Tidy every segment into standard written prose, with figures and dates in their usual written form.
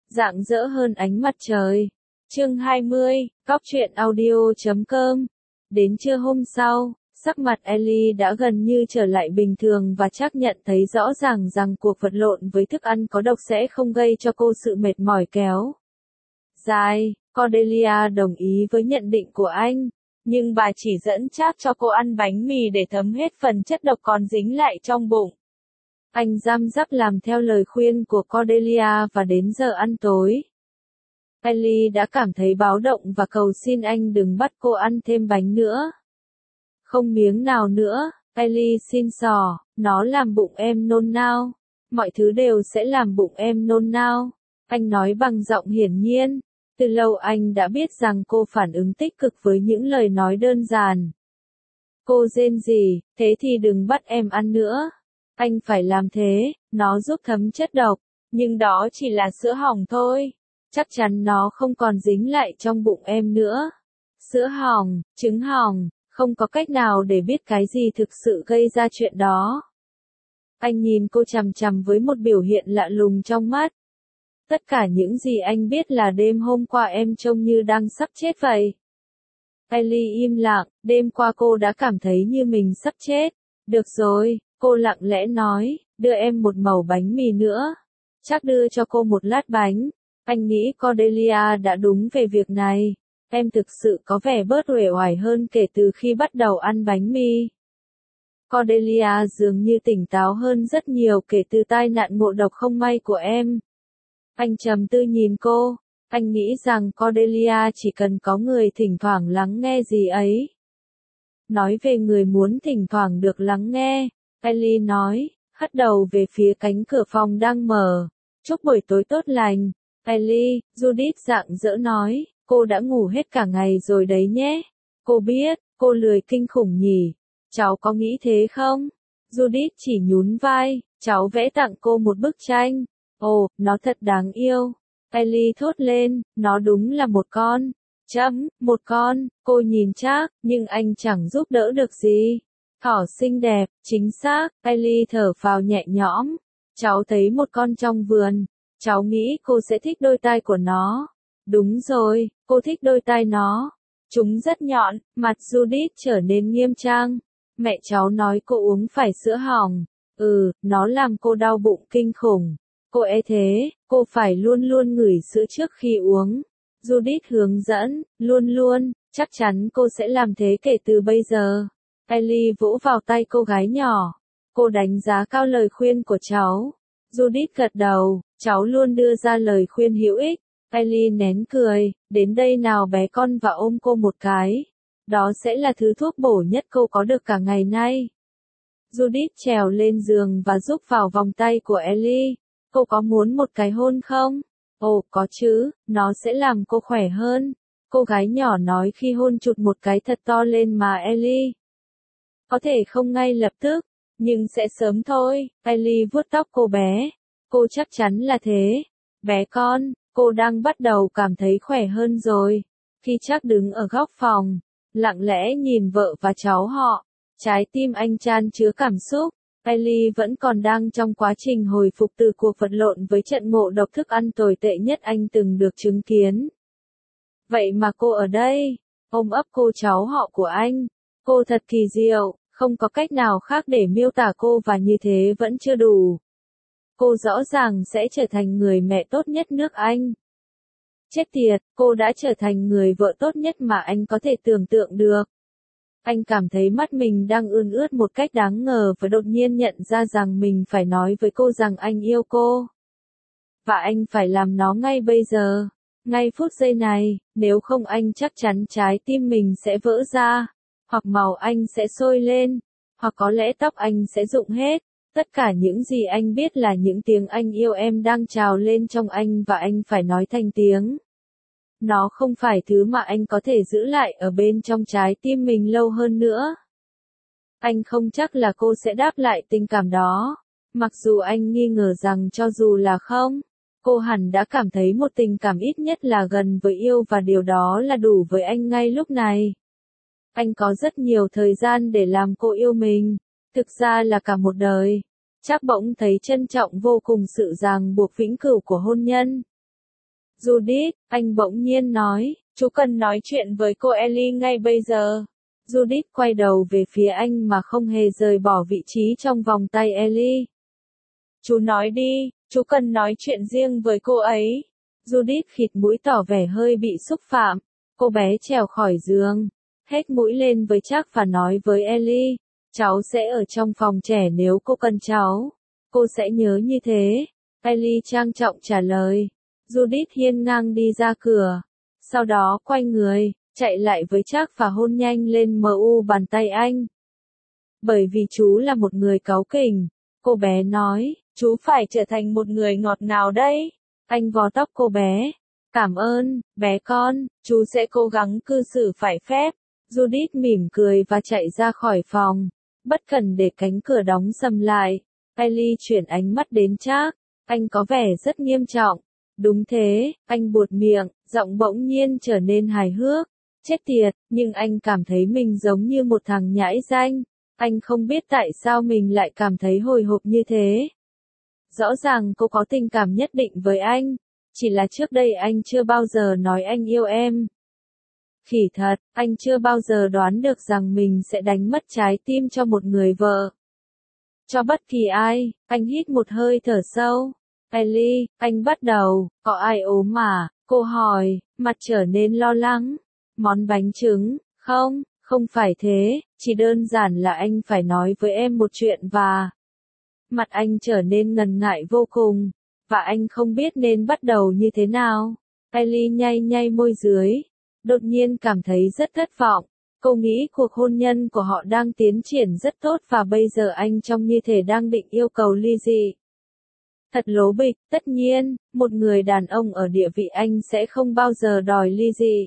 rạng rỡ hơn ánh mặt trời. Chương 20, Cóc truyện audio.com. Đến trưa hôm sau, sắc mặt Ellie đã gần như trở lại bình thường và xác nhận thấy rõ ràng rằng cuộc vật lộn với thức ăn có độc sẽ không gây cho cô sự mệt mỏi kéo dài. Cordelia đồng ý với nhận định của anh, nhưng bà chỉ dẫn Chark cho cô ăn bánh mì để thấm hết phần chất độc còn dính lại trong bụng. Anh răm rắp làm theo lời khuyên của Cordelia và đến giờ ăn tối, Ellie đã cảm thấy báo động và cầu xin anh đừng bắt cô ăn thêm bánh nữa. Không miếng nào nữa, Ellie xin xỏ, nó làm bụng em nôn nao. Mọi thứ đều sẽ làm bụng em nôn nao. Anh nói bằng giọng hiển nhiên. Từ lâu anh đã biết rằng cô phản ứng tích cực với những lời nói đơn giản. Cô rên rỉ, thế thì đừng bắt em ăn nữa. Anh phải làm thế, nó giúp thấm chất độc, nhưng đó chỉ là sữa hỏng thôi. Chắc chắn nó không còn dính lại trong bụng em nữa. Sữa hỏng, trứng hỏng, không có cách nào để biết cái gì thực sự gây ra chuyện đó. Anh nhìn cô chằm chằm với một biểu hiện lạ lùng trong mắt. Tất cả những gì anh biết là đêm hôm qua em trông như đang sắp chết vậy. Ellie im lặng, đêm qua cô đã cảm thấy như mình sắp chết. Được rồi, cô lặng lẽ nói, đưa em một mẩu bánh mì nữa. Chắc đưa cho cô một lát bánh. Anh nghĩ Cordelia đã đúng về việc này. Em thực sự có vẻ bớt uể oải hơn kể từ khi bắt đầu ăn bánh mì. Cordelia dường như tỉnh táo hơn rất nhiều kể từ tai nạn ngộ độc không may của em. Anh trầm tư nhìn cô. Anh nghĩ rằng Cordelia chỉ cần có người thỉnh thoảng lắng nghe gì ấy. Nói về người muốn thỉnh thoảng được lắng nghe, Ellie nói, hất đầu về phía cánh cửa phòng đang mở. Chúc buổi tối tốt lành. Ellie, Judith rạng rỡ nói, cô đã ngủ hết cả ngày rồi đấy nhé. Cô biết, cô lười kinh khủng nhỉ. Cháu có nghĩ thế không? Judith chỉ nhún vai, cháu vẽ tặng cô một bức tranh. Ồ, nó thật đáng yêu. Ellie thốt lên, nó đúng là một con. Một con, cô nhìn Chark, nhưng anh chẳng giúp đỡ được gì. Thỏ xinh đẹp, chính xác, Ellie thở phào nhẹ nhõm. Cháu thấy một con trong vườn. Cháu nghĩ cô sẽ thích đôi tai của nó. Đúng rồi, cô thích đôi tai nó. Chúng rất nhọn, mặt Judith trở nên nghiêm trang. Mẹ cháu nói cô uống phải sữa hỏng. Nó làm cô đau bụng kinh khủng. Cô thế, cô phải luôn luôn ngửi sữa trước khi uống. Judith hướng dẫn, luôn, chắc chắn cô sẽ làm thế kể từ bây giờ. Ellie vỗ vào tay cô gái nhỏ. Cô đánh giá cao lời khuyên của cháu. Judith gật đầu, cháu luôn đưa ra lời khuyên hữu ích. Ellie nén cười, đến đây nào bé con và ôm cô một cái. Đó sẽ là thứ thuốc bổ nhất cô có được cả ngày nay. Judith trèo lên giường và giúp vào vòng tay của Ellie. Cô có muốn một cái hôn không? Ồ, có chứ, nó sẽ làm cô khỏe hơn. Cô gái nhỏ nói khi hôn chụt một cái thật to lên má Ellie. Có thể không ngay lập tức, nhưng sẽ sớm thôi. Ellie vuốt tóc cô bé. Cô chắc chắn là thế. Bé con, cô đang bắt đầu cảm thấy khỏe hơn rồi. Khi Chark đứng ở góc phòng, lặng lẽ nhìn vợ và cháu họ, trái tim anh chan chứa cảm xúc. Ellie vẫn còn đang trong quá trình hồi phục từ cuộc vật lộn với trận ngộ độc thức ăn tồi tệ nhất anh từng được chứng kiến. Vậy mà cô ở đây, ôm ấp cô cháu họ của anh. Cô thật kỳ diệu, không có cách nào khác để miêu tả cô và như thế vẫn chưa đủ. Cô rõ ràng sẽ trở thành người mẹ tốt nhất nước Anh. Chết tiệt, cô đã trở thành người vợ tốt nhất mà anh có thể tưởng tượng được. Anh cảm thấy mắt mình đang ươn ướt một cách đáng ngờ và đột nhiên nhận ra rằng mình phải nói với cô rằng anh yêu cô. Và anh phải làm nó ngay bây giờ, ngay phút giây này, nếu không anh chắc chắn trái tim mình sẽ vỡ ra, hoặc màu anh sẽ sôi lên, hoặc có lẽ tóc anh sẽ rụng hết. Tất cả những gì anh biết là những tiếng anh yêu em đang trào lên trong anh và anh phải nói thành tiếng. Nó không phải thứ mà anh có thể giữ lại ở bên trong trái tim mình lâu hơn nữa. Anh không chắc là cô sẽ đáp lại tình cảm đó. Mặc dù anh nghi ngờ rằng cho dù là không, cô hẳn đã cảm thấy một tình cảm ít nhất là gần với yêu và điều đó là đủ với anh ngay lúc này. Anh có rất nhiều thời gian để làm cô yêu mình. Thực ra là cả một đời. Chark bỗng thấy trân trọng vô cùng sự ràng buộc vĩnh cửu của hôn nhân. Judith, anh bỗng nhiên nói, chú cần nói chuyện với cô Ellie ngay bây giờ. Judith quay đầu về phía anh mà không hề rời bỏ vị trí trong vòng tay Ellie. Chú nói đi, chú cần nói chuyện riêng với cô ấy. Judith khịt mũi tỏ vẻ hơi bị xúc phạm. Cô bé trèo khỏi giường, hét mũi lên với Chuck và nói với Ellie, cháu sẽ ở trong phòng trẻ nếu cô cần cháu. Cô sẽ nhớ như thế. Ellie trang trọng trả lời. Judith hiên ngang đi ra cửa. Sau đó quay người, chạy lại với Chuck và hôn nhanh lên bàn tay anh. Bởi vì chú là một người cáu kỉnh, cô bé nói, chú phải trở thành một người ngọt ngào đấy. Anh vò tóc cô bé. Cảm ơn, bé con, chú sẽ cố gắng cư xử phải phép. Judith mỉm cười và chạy ra khỏi phòng. Bất cần để cánh cửa đóng sầm lại. Ellie chuyển ánh mắt đến Chuck. Anh có vẻ rất nghiêm trọng. Đúng thế, anh buột miệng, giọng bỗng nhiên trở nên hài hước. Chết tiệt, nhưng anh cảm thấy mình giống như một thằng nhãi ranh. Anh không biết tại sao mình lại cảm thấy hồi hộp như thế. Rõ ràng cô có tình cảm nhất định với anh. Chỉ là trước đây anh chưa bao giờ nói anh yêu em. Khỉ thật, anh chưa bao giờ đoán được rằng mình sẽ đánh mất trái tim cho một người vợ. Cho bất kỳ ai, anh hít một hơi thở sâu. Ellie, anh bắt đầu, có ai ốm mà? Cô hỏi, mặt trở nên lo lắng. Món bánh trứng, không, không phải thế, chỉ đơn giản là anh phải nói với em một chuyện và... Mặt anh trở nên ngần ngại vô cùng, và anh không biết nên bắt đầu như thế nào. Ellie nhay nhay môi dưới, đột nhiên cảm thấy rất thất vọng. Cô nghĩ cuộc hôn nhân của họ đang tiến triển rất tốt và bây giờ anh trông như thể đang định yêu cầu ly dị. Thật lố bịch, tất nhiên, một người đàn ông ở địa vị anh sẽ không bao giờ đòi ly dị.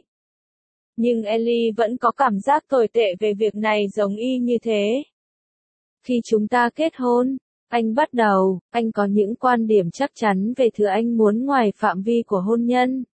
Nhưng Ellie vẫn có cảm giác tồi tệ về việc này giống y như thế. Khi chúng ta kết hôn, anh bắt đầu, anh có những quan điểm chắc chắn về thứ anh muốn ngoài phạm vi của hôn nhân.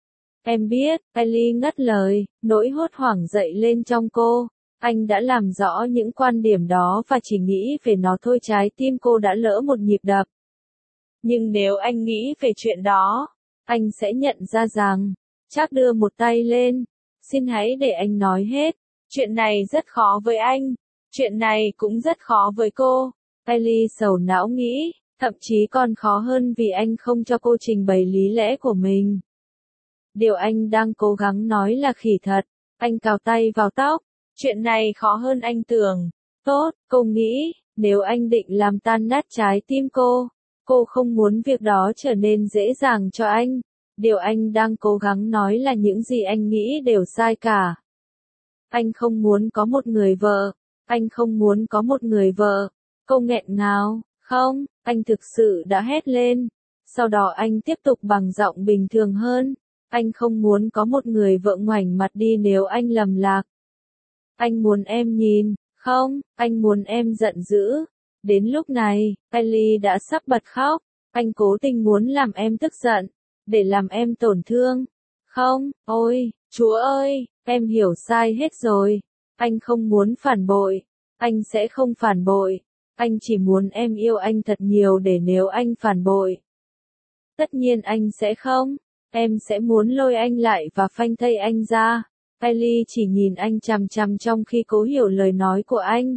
Em biết, Ellie ngắt lời, nỗi hốt hoảng dậy lên trong cô. Anh đã làm rõ những quan điểm đó và chỉ nghĩ về nó thôi trái tim cô đã lỡ một nhịp đập. Nhưng nếu anh nghĩ về chuyện đó, anh sẽ nhận ra rằng, Chuck đưa một tay lên. Xin hãy để anh nói hết. Chuyện này rất khó với anh. Chuyện này cũng rất khó với cô. Ellie sầu não nghĩ, thậm chí còn khó hơn vì anh không cho cô trình bày lý lẽ của mình. Điều anh đang cố gắng nói là khỉ thật. Anh cào tay vào tóc. Chuyện này khó hơn anh tưởng. Tốt, cô nghĩ, nếu anh định làm tan nát trái tim cô không muốn việc đó trở nên dễ dàng cho anh. Điều anh đang cố gắng nói là những gì anh nghĩ đều sai cả. Anh không muốn có một người vợ. Anh không muốn có một người vợ. Cô nghẹn ngào. Không, anh thực sự đã hét lên. Sau đó anh tiếp tục bằng giọng bình thường hơn. Anh không muốn có một người vợ ngoảnh mặt đi nếu anh lầm lạc. Anh muốn em nhìn. Không, anh muốn em giận dữ. Đến lúc này, Ellie đã sắp bật khóc. Anh cố tình muốn làm em tức giận. Để làm em tổn thương. Không, ôi, Chúa ơi, em hiểu sai hết rồi. Anh không muốn phản bội. Anh sẽ không phản bội. Anh chỉ muốn em yêu anh thật nhiều để nếu anh phản bội. Tất nhiên anh sẽ không. Em sẽ muốn lôi anh lại và phanh thây anh ra. Ellie chỉ nhìn anh chằm chằm trong khi cố hiểu lời nói của anh.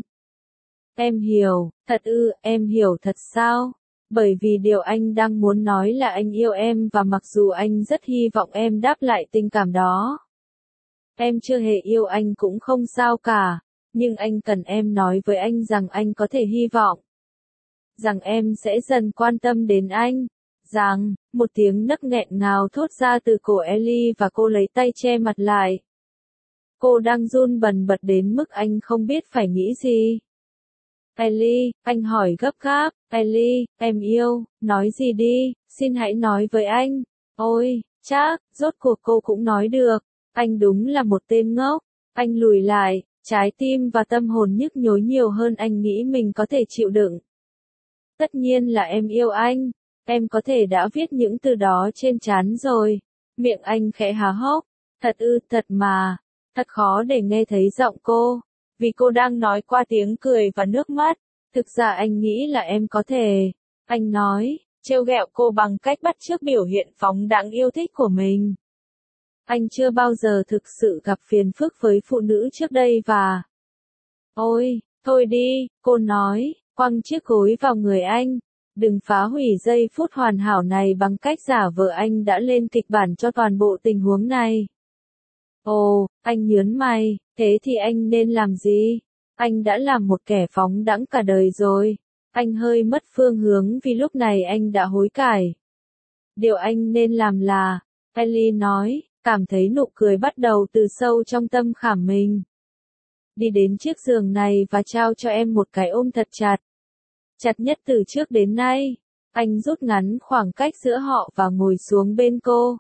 Em hiểu, thật ư, em hiểu thật sao? Bởi vì điều anh đang muốn nói là anh yêu em và mặc dù anh rất hy vọng em đáp lại tình cảm đó. Em chưa hề yêu anh cũng không sao cả, nhưng anh cần em nói với anh rằng anh có thể hy vọng. Rằng em sẽ dần quan tâm đến anh. Rằng, một tiếng nấc nghẹn ngào thốt ra từ cổ Ellie và cô lấy tay che mặt lại. Cô đang run bần bật đến mức anh không biết phải nghĩ gì. Ellie, anh hỏi gấp gáp, Ellie, em yêu, nói gì đi, xin hãy nói với anh. Ôi, Chuck, rốt cuộc cô cũng nói được. Anh đúng là một tên ngốc. Anh lùi lại, trái tim và tâm hồn nhức nhối nhiều hơn anh nghĩ mình có thể chịu đựng. Tất nhiên là em yêu anh. Em có thể đã viết những từ đó trên trán rồi. Miệng anh khẽ há hốc. Thật ư, thật mà. Thật khó để nghe thấy giọng cô. Vì cô đang nói qua tiếng cười và nước mắt. Thực ra anh nghĩ là em có thể. Anh nói, trêu ghẹo cô bằng cách bắt chước biểu hiện phóng đãng yêu thích của mình. Anh chưa bao giờ thực sự gặp phiền phức với phụ nữ trước đây và... Ôi, thôi đi, cô nói, quăng chiếc gối vào người anh. Đừng phá hủy giây phút hoàn hảo này bằng cách giả vờ anh đã lên kịch bản cho toàn bộ tình huống này. Ồ, anh nhớn mày, thế thì anh nên làm gì? Anh đã làm một kẻ phóng đãng cả đời rồi. Anh hơi mất phương hướng vì lúc này anh đã hối cải. Điều anh nên làm là, Ellie nói, cảm thấy nụ cười bắt đầu từ sâu trong tâm khảm mình. Đi đến chiếc giường này và trao cho em một cái ôm thật chặt. Chặt nhất từ trước đến nay. Anh rút ngắn khoảng cách giữa họ và ngồi xuống bên cô.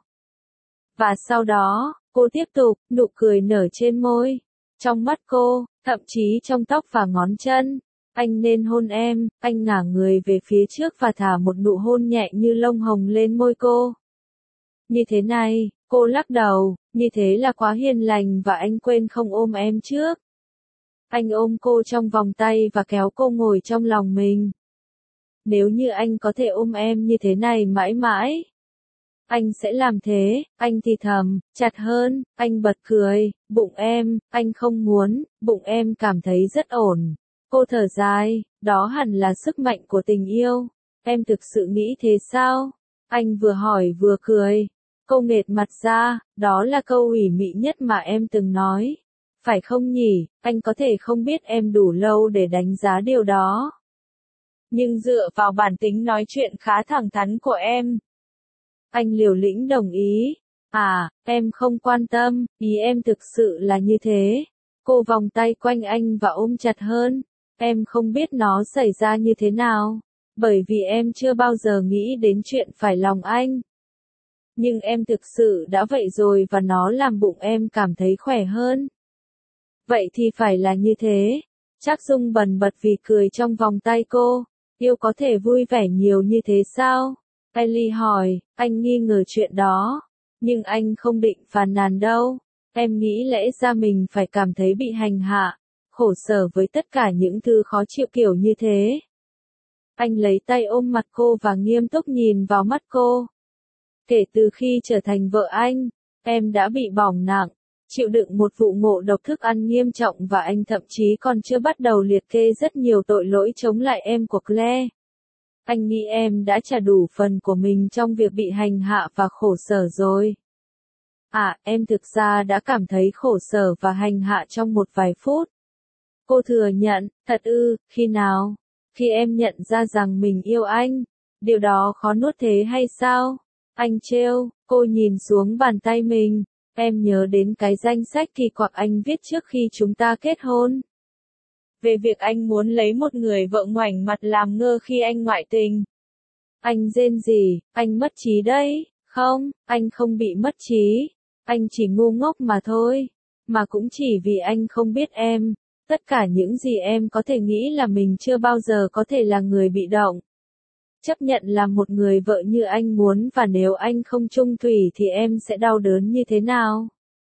Và sau đó, cô tiếp tục, nụ cười nở trên môi. Trong mắt cô, thậm chí trong tóc và ngón chân. Anh nên hôn em, anh ngả người về phía trước và thả một nụ hôn nhẹ như lông hồng lên môi cô. Như thế này, cô lắc đầu, như thế là quá hiền lành và anh quên không ôm em trước. Anh ôm cô trong vòng tay và kéo cô ngồi trong lòng mình. Nếu như anh có thể ôm em như thế này mãi mãi, anh sẽ làm thế, anh thì thầm, chặt hơn, anh bật cười, bụng em, anh không muốn, bụng em cảm thấy rất ổn. Cô thở dài, đó hẳn là sức mạnh của tình yêu. Em thực sự nghĩ thế sao? Anh vừa hỏi vừa cười. Cô nghệt mặt ra, đó là câu ủy mị nhất mà em từng nói. Phải không nhỉ, anh có thể không biết em đủ lâu để đánh giá điều đó. Nhưng dựa vào bản tính nói chuyện khá thẳng thắn của em. Anh liều lĩnh đồng ý. À, em không quan tâm, ý em thực sự là như thế. Cô vòng tay quanh anh và ôm chặt hơn. Em không biết nó xảy ra như thế nào. Bởi vì em chưa bao giờ nghĩ đến chuyện phải lòng anh. Nhưng em thực sự đã vậy rồi và nó làm bụng em cảm thấy khỏe hơn. Vậy thì phải là như thế. Trác Dung bần bật vì cười trong vòng tay cô. Yêu có thể vui vẻ nhiều như thế sao? Ellie hỏi, anh nghi ngờ chuyện đó. Nhưng anh không định phàn nàn đâu. Em nghĩ lẽ ra mình phải cảm thấy bị hành hạ, khổ sở với tất cả những thứ khó chịu kiểu như thế. Anh lấy tay ôm mặt cô và nghiêm túc nhìn vào mắt cô. Kể từ khi trở thành vợ anh, em đã bị bỏng nặng, chịu đựng một vụ ngộ độc thức ăn nghiêm trọng và anh thậm chí còn chưa bắt đầu liệt kê rất nhiều tội lỗi chống lại em của Claire. Anh nghĩ em đã trả đủ phần của mình trong việc bị hành hạ và khổ sở rồi. À, em thực ra đã cảm thấy khổ sở và hành hạ trong một vài phút. Cô thừa nhận, thật ư, khi nào? Khi em nhận ra rằng mình yêu anh. Điều đó khó nuốt thế hay sao? Anh trêu, cô nhìn xuống bàn tay mình. Em nhớ đến cái danh sách kỳ quặc anh viết trước khi chúng ta kết hôn. Về việc anh muốn lấy một người vợ ngoảnh mặt làm ngơ khi anh ngoại tình. Anh rên rỉ, anh mất trí đấy. Không, anh không bị mất trí. Anh chỉ ngu ngốc mà thôi. Mà cũng chỉ vì anh không biết em. Tất cả những gì em có thể nghĩ là mình chưa bao giờ có thể là người bị động. Chấp nhận là một người vợ như anh muốn và nếu anh không chung thủy thì em sẽ đau đớn như thế nào?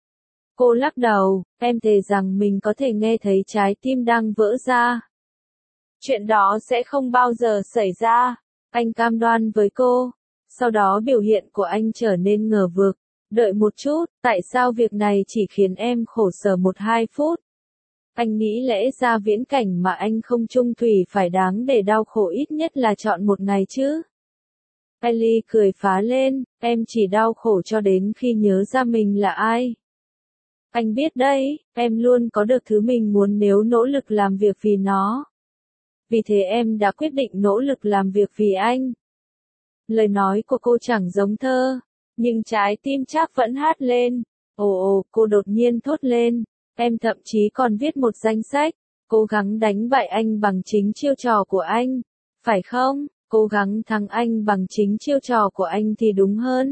Cô lắc đầu, em thề rằng mình có thể nghe thấy trái tim đang vỡ ra. Chuyện đó sẽ không bao giờ xảy ra, anh cam đoan với cô. Sau đó biểu hiện của anh trở nên ngờ vực. Đợi một chút, tại sao việc này chỉ khiến em khổ sở 1-2 phút? Anh nghĩ lẽ ra viễn cảnh mà anh không chung thủy phải đáng để đau khổ ít nhất là chọn một ngày chứ? Ellie cười phá lên, em chỉ đau khổ cho đến khi nhớ ra mình là ai. Anh biết đấy, em luôn có được thứ mình muốn nếu nỗ lực làm việc vì nó. Vì thế em đã quyết định nỗ lực làm việc vì anh. Lời nói của cô chẳng giống thơ, nhưng trái tim Trác vẫn hát lên. Ồ, cô đột nhiên thốt lên. Em thậm chí còn viết một danh sách, cố gắng đánh bại anh bằng chính chiêu trò của anh. Phải không? Cố gắng thắng anh bằng chính chiêu trò của anh thì đúng hơn.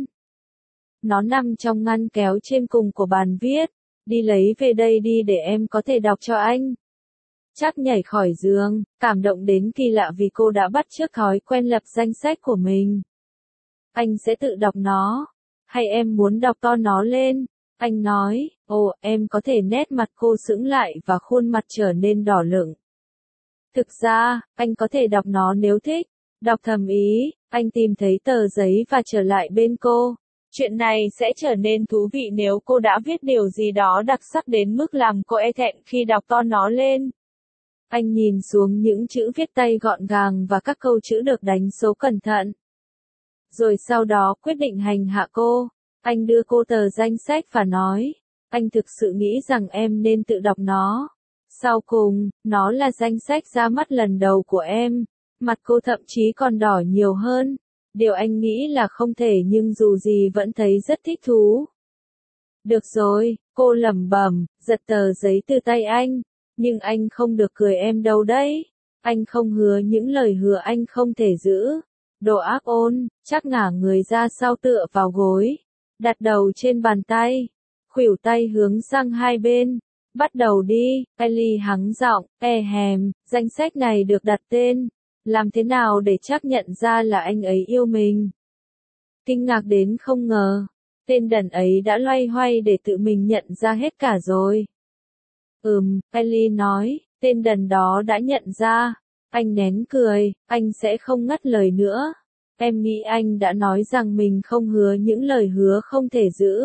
Nó nằm trong ngăn kéo trên cùng của bàn viết. Đi lấy về đây đi để em có thể đọc cho anh. Trác nhảy khỏi giường, cảm động đến kỳ lạ vì cô đã bắt chước thói quen lập danh sách của mình. Anh sẽ tự đọc nó. Hay em muốn đọc to nó lên? Anh nói, ồ, em có thể nét mặt cô sững lại và khuôn mặt trở nên đỏ lựng. Thực ra, anh có thể đọc nó nếu thích. Đọc thầm ý, anh tìm thấy tờ giấy và trở lại bên cô. Chuyện này sẽ trở nên thú vị nếu cô đã viết điều gì đó đặc sắc đến mức làm cô e thẹn khi đọc to nó lên. Anh nhìn xuống những chữ viết tay gọn gàng và các câu chữ được đánh số cẩn thận. Rồi sau đó quyết định hành hạ cô. Anh đưa cô tờ danh sách và nói, anh thực sự nghĩ rằng em nên tự đọc nó. Sau cùng, nó là danh sách ra mắt lần đầu của em. Mặt cô thậm chí còn đỏ nhiều hơn. Điều anh nghĩ là không thể nhưng dù gì vẫn thấy rất thích thú. Được rồi, cô lẩm bẩm, giật tờ giấy từ tay anh. Nhưng anh không được cười em đâu đấy. Anh không hứa những lời hứa anh không thể giữ. Đồ ác ôn, chắc ngả người ra sau tựa vào gối. Đặt đầu trên bàn tay. Khuỷu tay hướng sang hai bên. Bắt đầu đi, Ellie hắng giọng, hèm, danh sách này được đặt tên. Làm thế nào để xác nhận ra là anh ấy yêu mình? Kinh ngạc đến không ngờ. Tên đần ấy đã loay hoay để tự mình nhận ra hết cả rồi. Ellie nói, tên đần đó đã nhận ra. Anh nén cười, anh sẽ không ngắt lời nữa. Em nghĩ anh đã nói rằng mình không hứa những lời hứa không thể giữ.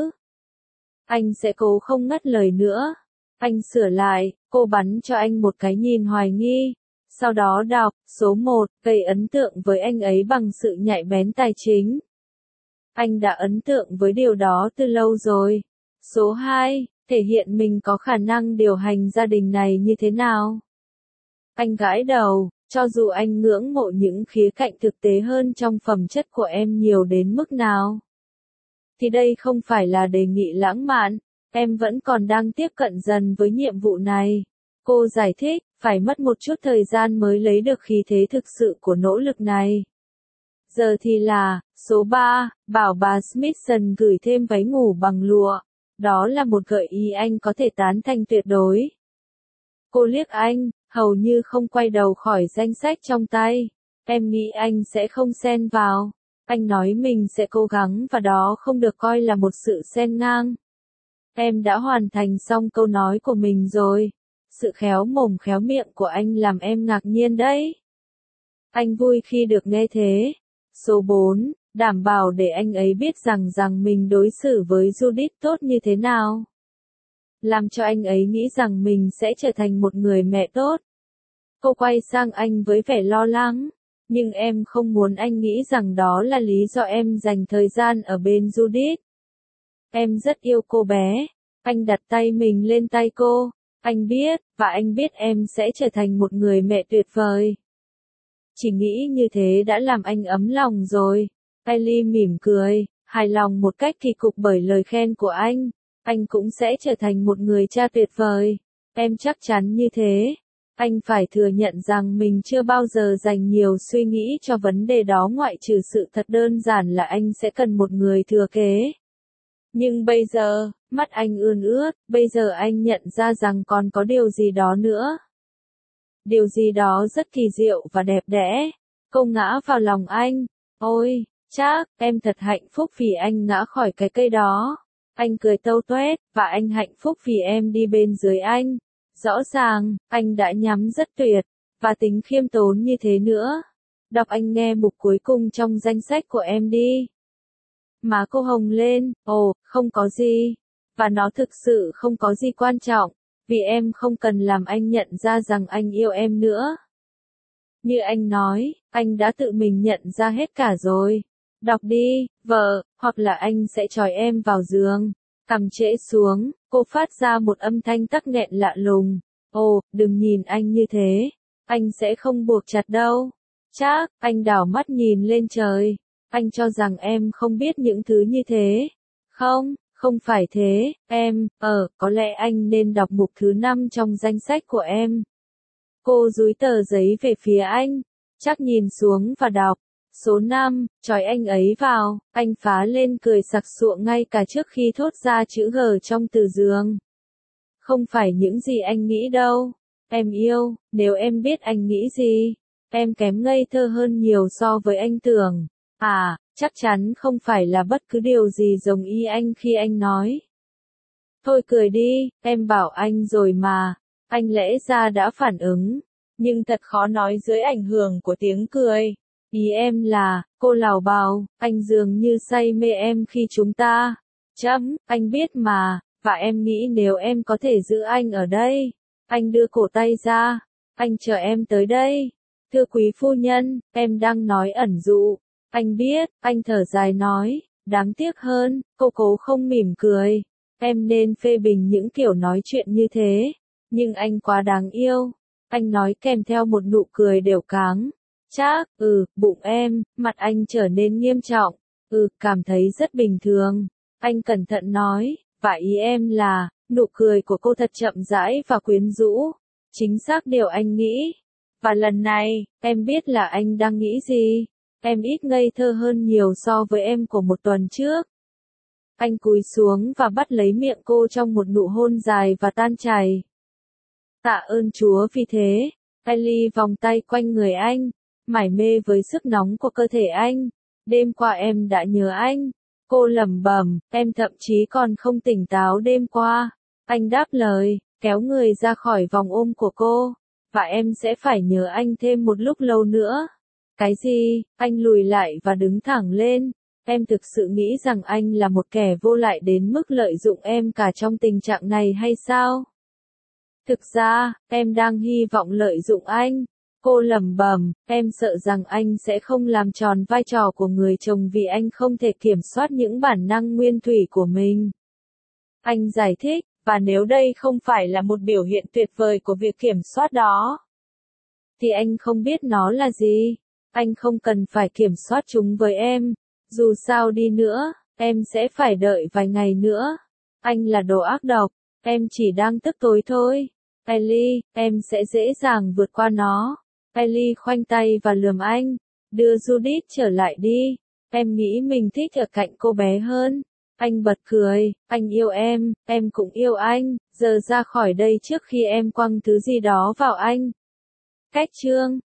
Anh sẽ cố không ngắt lời nữa. Anh sửa lại, cô bắn cho anh một cái nhìn hoài nghi. Sau đó đọc, số 1, gây ấn tượng với anh ấy bằng sự nhạy bén tài chính. Anh đã ấn tượng với điều đó từ lâu rồi. Số 2, thể hiện mình có khả năng điều hành gia đình này như thế nào. Anh gãi đầu, cho dù anh ngưỡng mộ những khía cạnh thực tế hơn trong phẩm chất của em nhiều đến mức nào. Thì đây không phải là đề nghị lãng mạn, em vẫn còn đang tiếp cận dần với nhiệm vụ này. Cô giải thích, phải mất một chút thời gian mới lấy được khí thế thực sự của nỗ lực này. Giờ thì là, số 3, bảo bà Smithson gửi thêm váy ngủ bằng lụa. Đó là một gợi ý anh có thể tán thành tuyệt đối. Cô liếc anh, hầu như không quay đầu khỏi danh sách trong tay. Em nghĩ anh sẽ không xen vào. Anh nói mình sẽ cố gắng và đó không được coi là một sự xen ngang. Em đã hoàn thành xong câu nói của mình rồi. Sự khéo mồm khéo miệng của anh làm em ngạc nhiên đấy. Anh vui khi được nghe thế. Số 4, đảm bảo để anh ấy biết rằng mình đối xử với Judith tốt như thế nào. Làm cho anh ấy nghĩ rằng mình sẽ trở thành một người mẹ tốt. Cô quay sang anh với vẻ lo lắng. Nhưng em không muốn anh nghĩ rằng đó là lý do em dành thời gian ở bên Judith. Em rất yêu cô bé. Anh đặt tay mình lên tay cô. Anh biết, và anh biết em sẽ trở thành một người mẹ tuyệt vời. Chỉ nghĩ như thế đã làm anh ấm lòng rồi. Ellie mỉm cười, hài lòng một cách kỳ cục bởi lời khen của anh. Anh cũng sẽ trở thành một người cha tuyệt vời. Em chắc chắn như thế. Anh phải thừa nhận rằng mình chưa bao giờ dành nhiều suy nghĩ cho vấn đề đó ngoại trừ sự thật đơn giản là anh sẽ cần một người thừa kế. Nhưng bây giờ, mắt anh ươn ướt, bây giờ anh nhận ra rằng còn có điều gì đó nữa. Điều gì đó rất kỳ diệu và đẹp đẽ. Cô ngã vào lòng anh. Ôi, chắc, em thật hạnh phúc vì anh ngã khỏi cái cây đó. Anh cười tâu tuét, và anh hạnh phúc vì em đi bên dưới anh. Rõ ràng, anh đã nhắm rất tuyệt, và tính khiêm tốn như thế nữa. Đọc anh nghe mục cuối cùng trong danh sách của em đi. Má cô hồng lên, ồ, không có gì. Và nó thực sự không có gì quan trọng, vì em không cần làm anh nhận ra rằng anh yêu em nữa. Như anh nói, anh đã tự mình nhận ra hết cả rồi. Đọc đi, vợ, hoặc là anh sẽ trói em vào giường. Cằm trễ xuống, cô phát ra một âm thanh tắc nghẹn lạ lùng. Ồ, đừng nhìn anh như thế. Anh sẽ không buộc chặt đâu. Chắc, anh đảo mắt nhìn lên trời. Anh cho rằng em không biết những thứ như thế. Không, không phải thế, em, có lẽ anh nên đọc mục thứ 5 trong danh sách của em. Cô dúi tờ giấy về phía anh. Chắc nhìn xuống và đọc. Số 5, trói anh ấy vào. Anh phá lên cười sặc sụa ngay cả trước khi thốt ra chữ G trong từ giường. Không phải những gì anh nghĩ đâu. Em yêu, nếu em biết anh nghĩ gì. Em kém ngây thơ hơn nhiều so với anh tưởng. À, chắc chắn không phải là bất cứ điều gì giống ý anh khi anh nói. Thôi cười đi, em bảo anh rồi mà. Anh lẽ ra đã phản ứng. Nhưng thật khó nói dưới ảnh hưởng của tiếng cười. Ý em là, cô lảo bảo, anh dường như say mê em khi chúng ta. Anh biết mà, và em nghĩ nếu em có thể giữ anh ở đây. Anh đưa cổ tay ra. Anh chờ em tới đây. Thưa quý phu nhân, em đang nói ẩn dụ. Anh biết, anh thở dài nói, đáng tiếc hơn, cô cố không mỉm cười. Em nên phê bình những kiểu nói chuyện như thế. Nhưng anh quá đáng yêu. Anh nói kèm theo một nụ cười đều cáng. Chắc, bụng em, mặt anh trở nên nghiêm trọng. Cảm thấy rất bình thường. Anh cẩn thận nói, và ý em là, nụ cười của cô thật chậm rãi và quyến rũ. Chính xác điều anh nghĩ. Và lần này, em biết là anh đang nghĩ gì. Em ít ngây thơ hơn nhiều so với em của một tuần trước. Anh cúi xuống và bắt lấy miệng cô trong một nụ hôn dài và tan chảy. Tạ ơn Chúa vì thế. Ellie vòng tay quanh người anh, mải mê với sức nóng của cơ thể anh. Đêm qua em đã nhớ anh. Cô lẩm bẩm, em thậm chí còn không tỉnh táo đêm qua. Anh đáp lời, kéo người ra khỏi vòng ôm của cô. Và em sẽ phải nhớ anh thêm một lúc lâu nữa. Cái gì? Anh lùi lại và đứng thẳng lên. Em thực sự nghĩ rằng anh là một kẻ vô lại đến mức lợi dụng em cả trong tình trạng này hay sao? Thực ra, em đang hy vọng lợi dụng anh. Cô lẩm bẩm, em sợ rằng anh sẽ không làm tròn vai trò của người chồng vì anh không thể kiểm soát những bản năng nguyên thủy của mình. Anh giải thích, và nếu đây không phải là một biểu hiện tuyệt vời của việc kiểm soát đó, thì anh không biết nó là gì. Anh không cần phải kiểm soát chúng với em. Dù sao đi nữa, em sẽ phải đợi vài ngày nữa. Anh là đồ ác độc. Em chỉ đang tức tối thôi. Ellie, em sẽ dễ dàng vượt qua nó. Ellie khoanh tay và lườm anh. Đưa Judith trở lại đi. Em nghĩ mình thích ở cạnh cô bé hơn. Anh bật cười, anh yêu em cũng yêu anh. Giờ ra khỏi đây trước khi em quăng thứ gì đó vào anh. Cách chương